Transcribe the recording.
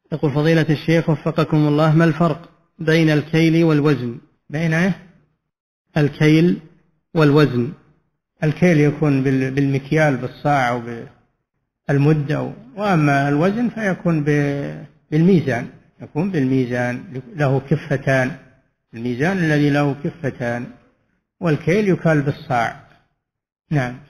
يقول فضيلة الشيخ وفقكم الله، ما الفرق بين الكيل والوزن؟ بين الكيل والوزن. الكيل يكون بالمكيال بالصاع وبالمد، وأما الوزن فيكون بالميزان، يكون بالميزان له كفتان، الميزان الذي له كفتان، والكيل يكال بالصاع. نعم.